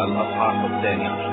الأصحاح 12.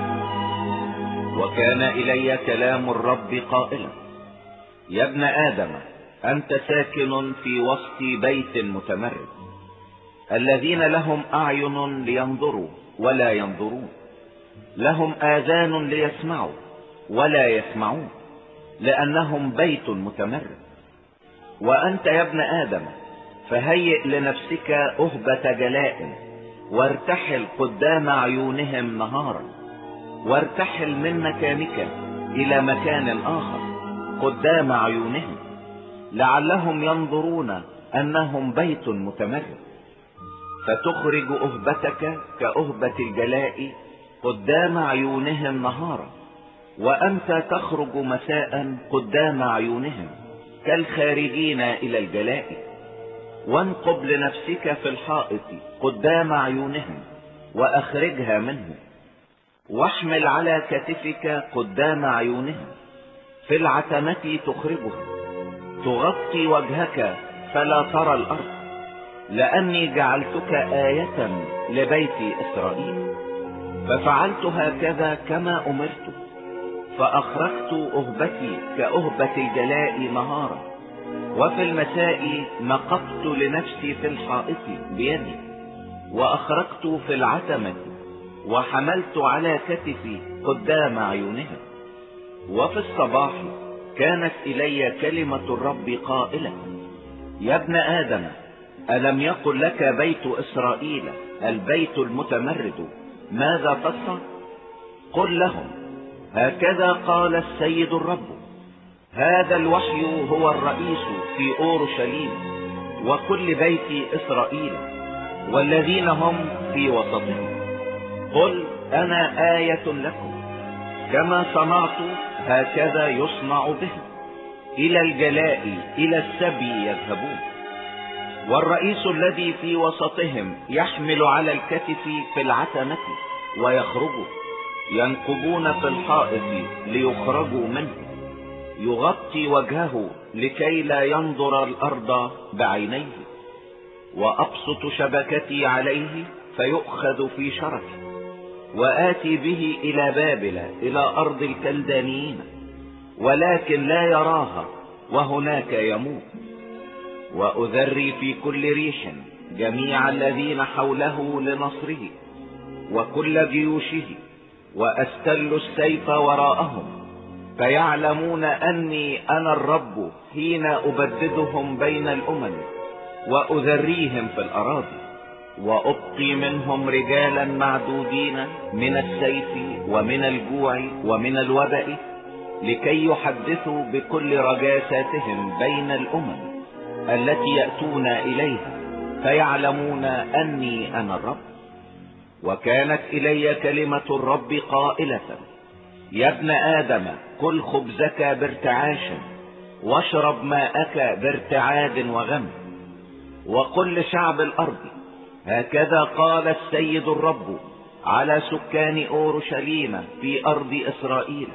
وكان إلي كلام الرب قائلا: يا ابن آدم، أنت ساكن في وسط بيت متمرد، الذين لهم أعين لينظروا ولا ينظرون، لهم آذان ليسمعوا ولا يسمعون، لأنهم بيت متمرد. وأنت يا ابن آدم، فهيئ لنفسك أهبة جلاء، وارتحل قدام عيونهم نهارا، وارتحل من مكانك إلى مكان آخر قدام عيونهم، لعلهم ينظرون أنهم بيت متمرد. فتخرج أهبتك كأهبة الجلاء قدام عيونهم نهارا، وأنت تخرج مساء قدام عيونهم كالخارجين إلى الجلاء. وانقب لنفسك في الحائط قدام عيونهم، وأخرجها منه، واحمل على كتفك قدام عيونهم، في العتمة تخرجها، تغطي وجهك فلا ترى الأرض، لأني جعلتك آية لبيت إسرائيل. ففعلت هكذا كما أمرت، فأخرجت أهبتي كأهبة الجلاء نهارا، وفي المساء نقبت لنفسي في الحائط بيدي، وأخرجت في العتمة، وحملت على كتفي قدام عيونهم. وفي الصباح كانت إلي كلمة الرب قائلة: يا ابن آدم، ألم يقل لك بيت إسرائيل البيت المتمرد ماذا تصنع؟ قل لهم: هكذا قال السيد الرب: هذا الوحي هو الرئيس في أورشليم وكل بيت إسرائيل والذين هم في وسطهم. قل: أنا آية لكم، كما صنعت هكذا يصنع بهم. إلى الجلاء إلى السبي يذهبون، والرئيس الذي في وسطهم يحمل على الكتف في العتمة، ويخرجوا ينقبون في الحائط ليخرجوا منه، يغطي وجهه لكي لا ينظر الأرض بعينيه، وأبسط شبكتي عليه فيؤخذ في شركي، وآتي به إلى بابل إلى أرض الكلدانيين، ولكن لا يراها، وهناك يموت. وأذري في كل ريح جميع الذين حوله لنصره وكل جيوشه، وأستل السيف وراءهم، فيعلمون أني أنا الرب حين أبددهم بين الأمم، وأذريهم في الأراضي، وأبقي منهم رجالا معدودين من السيف ومن الجوع ومن الوباء، لكي يحدثوا بكل رجاساتهم بين الأمم التي يأتون إليها، فيعلمون أني أنا الرب. وكانت إلي كلمة الرب قائلة: يا ابن آدم، كل خبزك بارتعاش، واشرب ماءك بارتعاد وغم، وقل لشعب الأرض: هكذا قال السيد الرب على سكان أورشليم في أرض إسرائيل: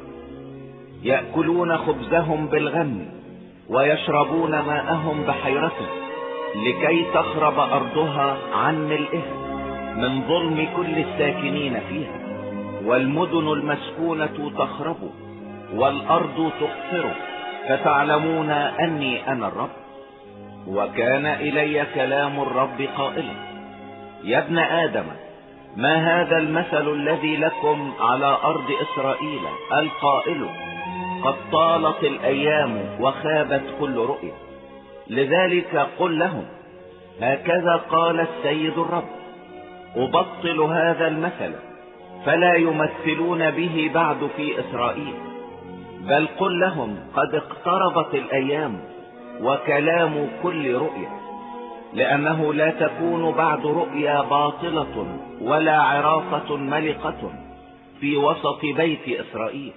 يأكلون خبزهم بالغم، ويشربون ماءهم بحيرة، لكي تخرب أرضها عن ملئها من ظلم كل الساكنين فيها، والمدن المسكونة تخرب، والأرض تقصر، فتعلمون أني أنا الرب. وكان إلي كلام الرب قائلا: يا ابن آدم، ما هذا المثل الذي لكم على أرض إسرائيل القائل: قد طالت الأيام وخابت كل رؤية؟ لذلك قل لهم: هكذا قال السيد الرب: أبطل هذا المثل، فلا يمثلون به بعد في إسرائيل، بل قل لهم: قد اقتربت الأيام وكلام كل رؤية، لأنه لا تكون بعد رؤيا باطلة ولا عرافة ملقة في وسط بيت إسرائيل،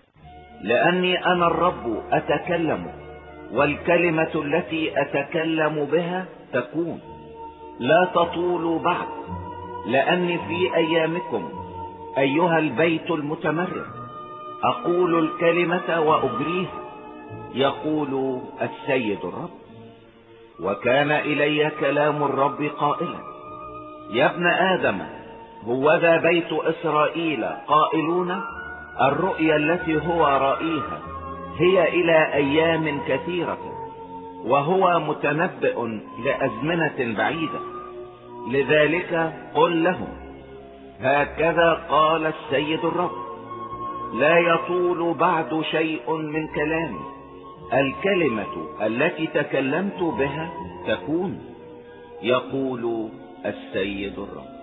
لأني أنا الرب أتكلم، والكلمة التي أتكلم بها تكون، لا تطول بعد. لأني في أيامكم أيها البيت المتمرد أقول الكلمة وأجريها، يقول السيد الرب. وكان إلي كلام الرب قائلا: يا ابن آدم، هوذا بيت إسرائيل قائلون الرؤيا التي هو رأيها هي إلى أيام كثيرة، وهو متنبئ لأزمنة بعيدة. لذلك قل لهم هكذا قال السيد الرب: لا يطول بعد شيء من كلامي، الكلمة التي تكلمت بها تكون، يقول السيد الرب.